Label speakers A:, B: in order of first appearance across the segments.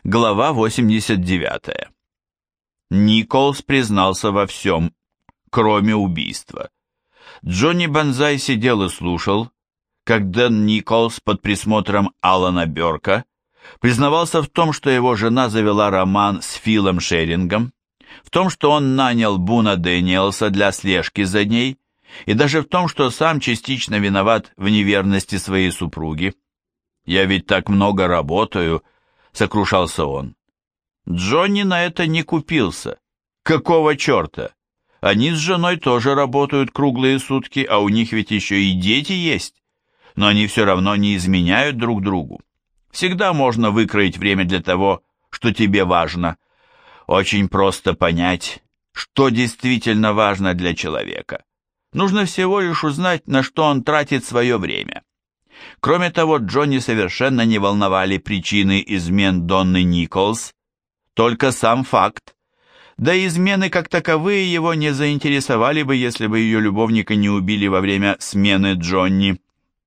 A: Глава 89. Николс признался во всем, кроме убийства. Джонни Банзай сидел и слушал, как Дэн Николс под присмотром Алана Бёрка признавался в том, что его жена завела роман с Филом Шерингом, в том, что он нанял Буна Дэниелса для слежки за ней, и даже в том, что сам частично виноват в неверности своей супруги. «Я ведь так много работаю», — сокрушался он. Джонни на это не купился. Какого черта? Они с женой тоже работают круглые сутки, а у них ведь еще и дети есть. Но они все равно не изменяют друг другу. Всегда можно выкроить время для того, что тебе важно. Очень просто понять, что действительно важно для человека. Нужно всего лишь узнать, на что он тратит свое время. Кроме того, Джонни совершенно не волновали причины измен Донны Николс, только сам факт. Да и измены как таковые его не заинтересовали бы, если бы ее любовника не убили во время смены Джонни.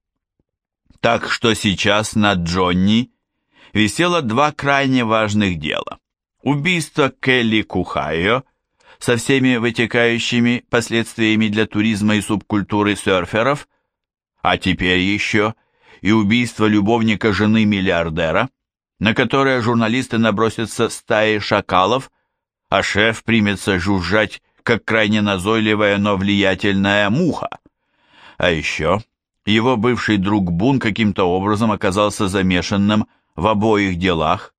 A: Так что сейчас над Джонни висело два крайне важных дела. Убийство Келли Кухайо со всеми вытекающими последствиями для туризма и субкультуры серферов, а теперь еще и убийство любовника жены миллиардера, на которое журналисты набросятся стаей шакалов, а шеф примется жужжать, как крайне назойливая, но влиятельная муха. А еще его бывший друг Бун каким-то образом оказался замешанным в обоих делах.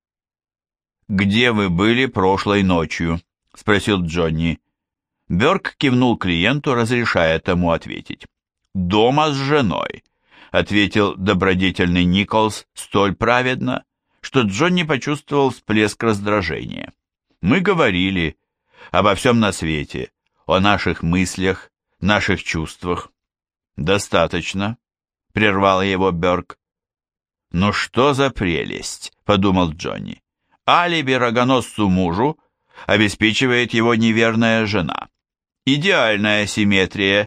A: «Где вы были прошлой ночью?» — спросил Джонни. Бёрк кивнул клиенту, разрешая тому ответить. «Дома с женой», — ответил добродетельный Николс столь праведно, что Джонни почувствовал всплеск раздражения. «Мы говорили обо всем на свете, о наших мыслях, наших чувствах». «Достаточно», — прервал его Бёрк. «Ну что за прелесть», — подумал Джонни. «Алиби рогоносцу мужу обеспечивает его неверная жена. Идеальная симметрия.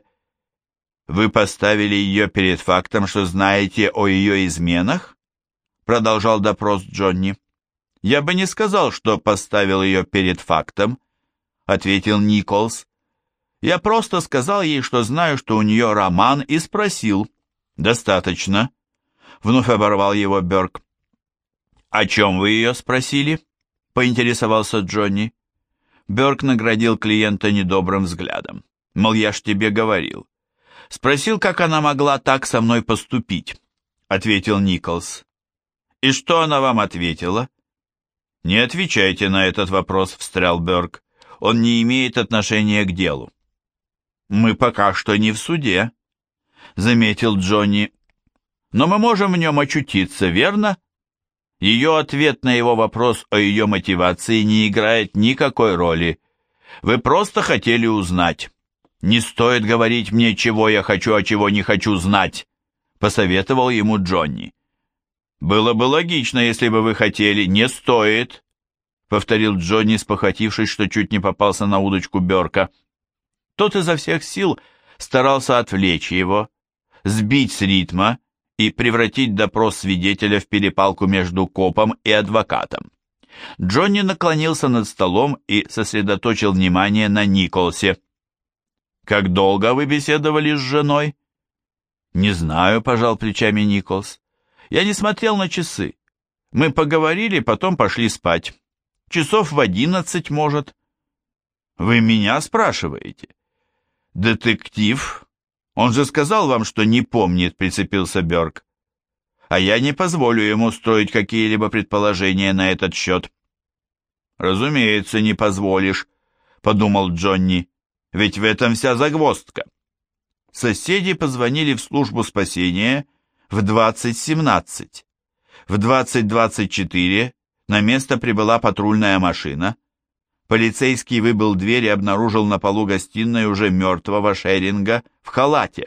A: Вы поставили ее перед фактом, что знаете о ее изменах?» Продолжал допрос Джонни. «Я бы не сказал, что поставил ее перед фактом», — ответил Николс. «Я просто сказал ей, что знаю, что у нее роман, и спросил». «Достаточно», — вновь оборвал его Бёрк. «О чем вы ее спросили?» — поинтересовался Джонни. Бёрк наградил клиента недобрым взглядом. Мол, я ж тебе говорил. «Спросил, как она могла так со мной поступить», — ответил Николс. «И что она вам ответила?» «Не отвечайте на этот вопрос», — встрял Бёрк. «Он не имеет отношения к делу». «Мы пока что не в суде», — заметил Джонни. «Но мы можем в нем очутиться, верно?» Ее ответ на его вопрос о ее мотивации не играет никакой роли. Вы просто хотели узнать. «Не стоит говорить мне, чего я хочу, а чего не хочу знать», — посоветовал ему Джонни. «Было бы логично, если бы вы хотели. Не стоит», — повторил Джонни, спохватившись, что чуть не попался на удочку Бёрка. Тот изо всех сил старался отвлечь его, сбить с ритма и превратить допрос свидетеля в перепалку между копом и адвокатом. Джонни наклонился над столом и сосредоточил внимание на Николсе. «Как долго вы беседовали с женой?» «Не знаю», — пожал плечами Николс. «Я не смотрел на часы. Мы поговорили, потом пошли спать. Часов в 11, может». «Вы меня спрашиваете?» «Детектив? Он же сказал вам, что не помнит», — прицепился Бёрк. «А я не позволю ему строить какие-либо предположения на этот счет». «Разумеется, не позволишь», — подумал Джонни. «Ведь в этом вся загвоздка». Соседи позвонили в службу спасения в 20:17. В 20:24 на место прибыла патрульная машина. Полицейский выбил дверь и обнаружил на полу гостиной уже мертвого Шеринга в халате.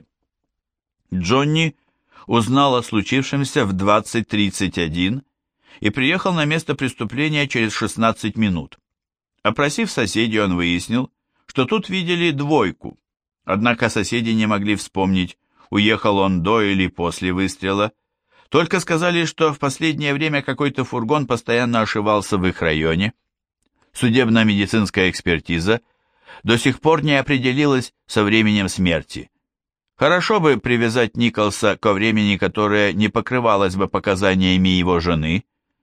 A: Джонни узнал о случившемся в 20:31 и приехал на место преступления через 16 минут. Опросив соседей, он выяснил, что тут видели двойку, однако соседи не могли вспомнить, уехал он до или после выстрела. Только сказали, что в последнее время какой-то фургон постоянно ошивался в их районе. Судебно-медицинская экспертиза до сих пор не определилась со временем смерти. Хорошо бы привязать Николса ко времени, которое не покрывалось бы показаниями его жены.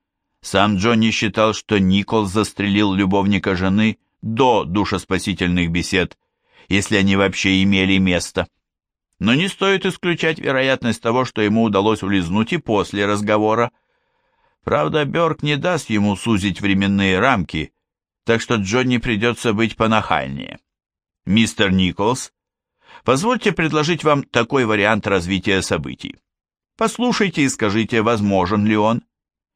A: Сам Джонни считал, что Николс застрелил любовника жены до душеспасительных бесед, если они вообще имели место. Но не стоит исключать вероятность того, что ему удалось улизнуть и после разговора. Правда, Бёрк не даст ему сузить временные рамки, так что Джонни придется быть понахальнее. Мистер Николс, позвольте предложить вам такой вариант развития событий. Послушайте и скажите, возможен ли он.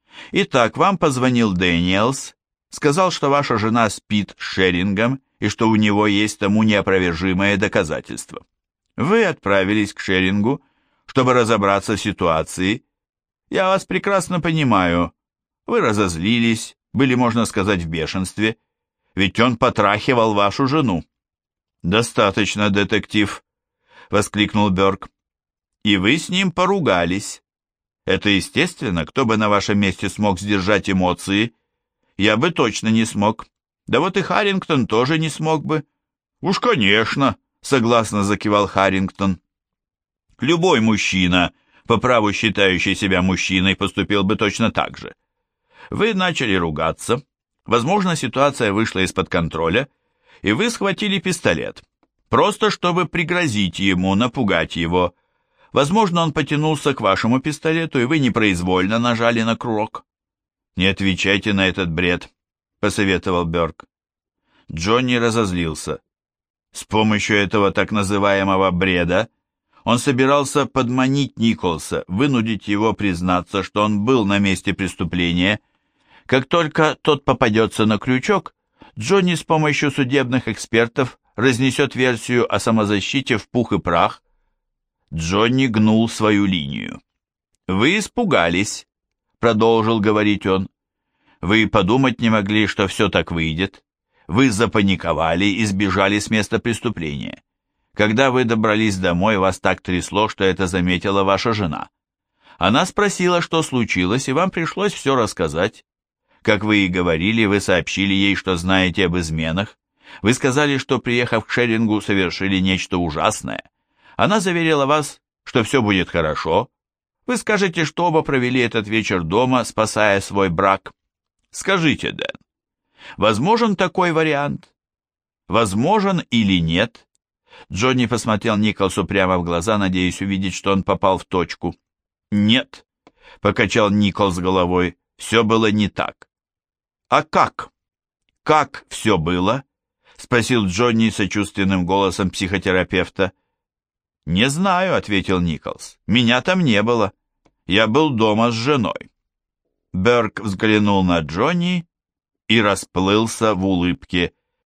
A: Итак, вам позвонил Дэниелс, сказал, что ваша жена спит с Шерингом и что у него есть тому неопровержимое доказательство. Вы отправились к Шерингу, чтобы разобраться в ситуации. Я вас прекрасно понимаю. Вы разозлились, были, можно сказать, в бешенстве, ведь он потрахивал вашу жену. «Достаточно, детектив», — воскликнул Бёрк. «И вы с ним поругались. Это естественно, кто бы на вашем месте смог сдержать эмоции? Я бы точно не смог. Да вот и Харрингтон тоже не смог бы». «Уж конечно», — согласно закивал Харрингтон. «Любой мужчина, по праву считающий себя мужчиной, поступил бы точно так же. Вы начали ругаться, возможно, ситуация вышла из-под контроля, и вы схватили пистолет, просто чтобы пригрозить ему, напугать его. Возможно, он потянулся к вашему пистолету, и вы непроизвольно нажали на курок». «Не отвечайте на этот бред», — посоветовал Бёрк. Джонни разозлился. С помощью этого так называемого бреда он собирался подманить Николса, вынудить его признаться, что он был на месте преступления. Как только тот попадется на крючок, Джонни с помощью судебных экспертов разнесет версию о самозащите в пух и прах. Джонни гнул свою линию. «Вы испугались», — продолжил говорить он. «Вы подумать не могли, что все так выйдет. Вы запаниковали и сбежали с места преступления. Когда вы добрались домой, вас так трясло, что это заметила ваша жена. Она спросила, что случилось, и вам пришлось все рассказать. Как вы и говорили, вы сообщили ей, что знаете об изменах. Вы сказали, что, приехав к Шерингу, совершили нечто ужасное. Она заверила вас, что все будет хорошо. Вы скажете, что оба провели этот вечер дома, спасая свой брак. Скажите, Дэн, возможен такой вариант? Возможен или нет?» Джонни посмотрел Николсу прямо в глаза, надеясь увидеть, что он попал в точку. «Нет», — покачал Николс головой, — «все было не так». «А как? Как все было?» — спросил Джонни сочувственным голосом психотерапевта. «Не знаю», — ответил Николс. «Меня там не было. Я был дома с женой». Бёрк взглянул на Джонни и расплылся в улыбке.